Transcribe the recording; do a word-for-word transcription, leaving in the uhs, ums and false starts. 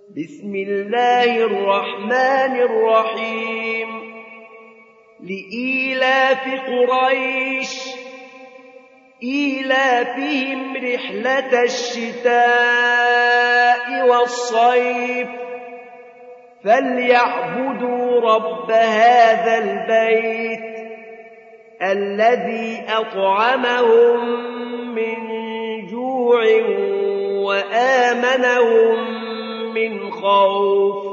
بسم الله الرحمن الرحيم لإيلاف قريش إيلافهم رحلة الشتاء والصيف فليعبدوا رب هذا البيت الذي أطعمهم من جوع وآمنهم من خوف